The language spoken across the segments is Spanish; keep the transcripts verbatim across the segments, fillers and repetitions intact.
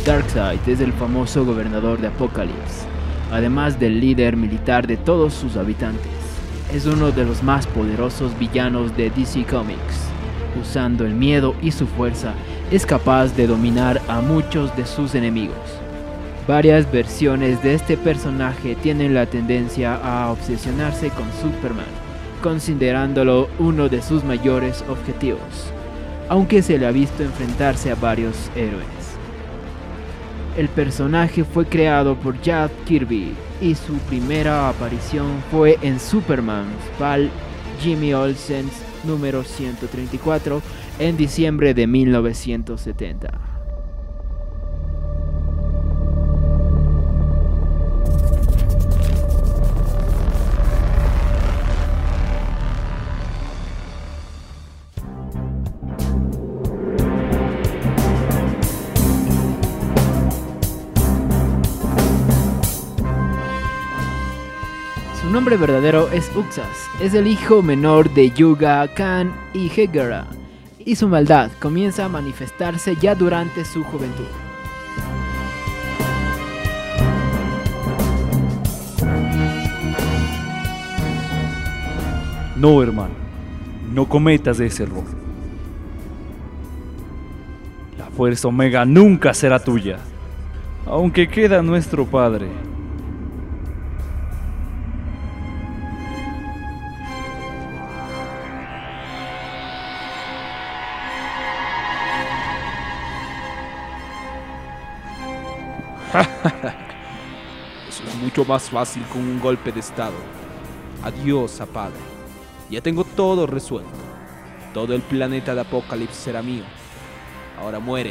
Darkseid es el famoso gobernador de Apokolips, además del líder militar de todos sus habitantes. Es uno de los más poderosos villanos de D C Comics. Usando el miedo y su fuerza, es capaz de dominar a muchos de sus enemigos. Varias versiones de este personaje tienen la tendencia a obsesionarse con Superman, considerándolo uno de sus mayores objetivos, aunque se le ha visto enfrentarse a varios héroes. El personaje fue creado por Jack Kirby y su primera aparición fue en Superman Val Jimmy Olsen's número ciento treinta y cuatro en diciembre de mil novecientos setenta. Su nombre verdadero es Uxas, es el hijo menor de Yuga, Khan y Hegara, y su maldad comienza a manifestarse ya durante su juventud. No, hermano, no cometas ese error. La Fuerza Omega nunca será tuya, aunque queda nuestro padre. Eso es mucho más fácil con un golpe de estado. Adiós, padre. Ya tengo todo resuelto. Todo el planeta de Apokolips será mío. Ahora muere.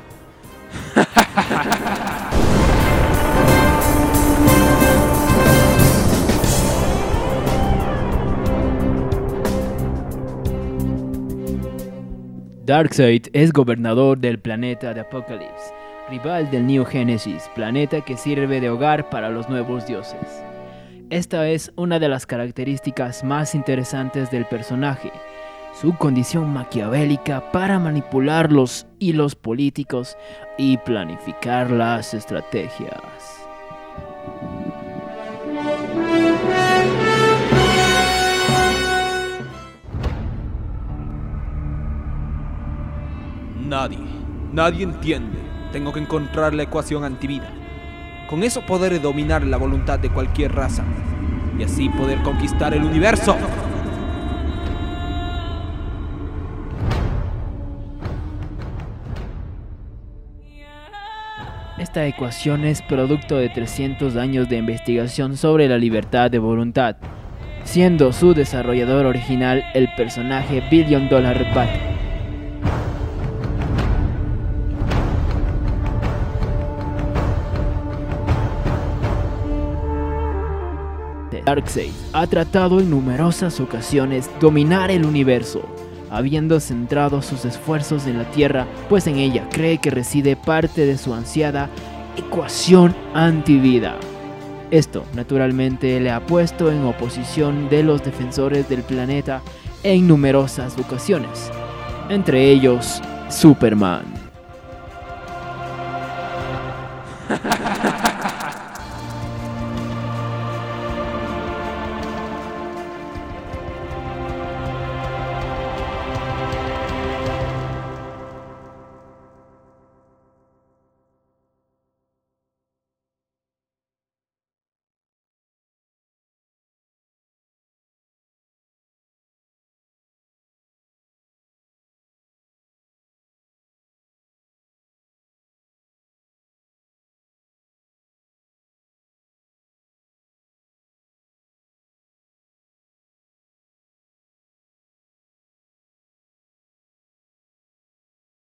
Darkseid es gobernador del planeta de Apokolips, rival del Neo Genesis, planeta que sirve de hogar para los nuevos dioses. Esta es una de las características más interesantes del personaje, su condición maquiavélica para manipular los hilos políticos y planificar las estrategias. Nadie, nadie entiende. Tengo que encontrar la ecuación antivida. Con eso podré dominar la voluntad de cualquier raza y así poder conquistar el universo. Esta ecuación es producto de trescientos años de investigación sobre la libertad de voluntad, siendo su desarrollador original el personaje Billion Dollar Bat. Darkseid ha tratado en numerosas ocasiones dominar el universo, habiendo centrado sus esfuerzos en la Tierra, pues en ella cree que reside parte de su ansiada ecuación antivida. Esto, naturalmente, le ha puesto en oposición de los defensores del planeta en numerosas ocasiones, entre ellos Superman.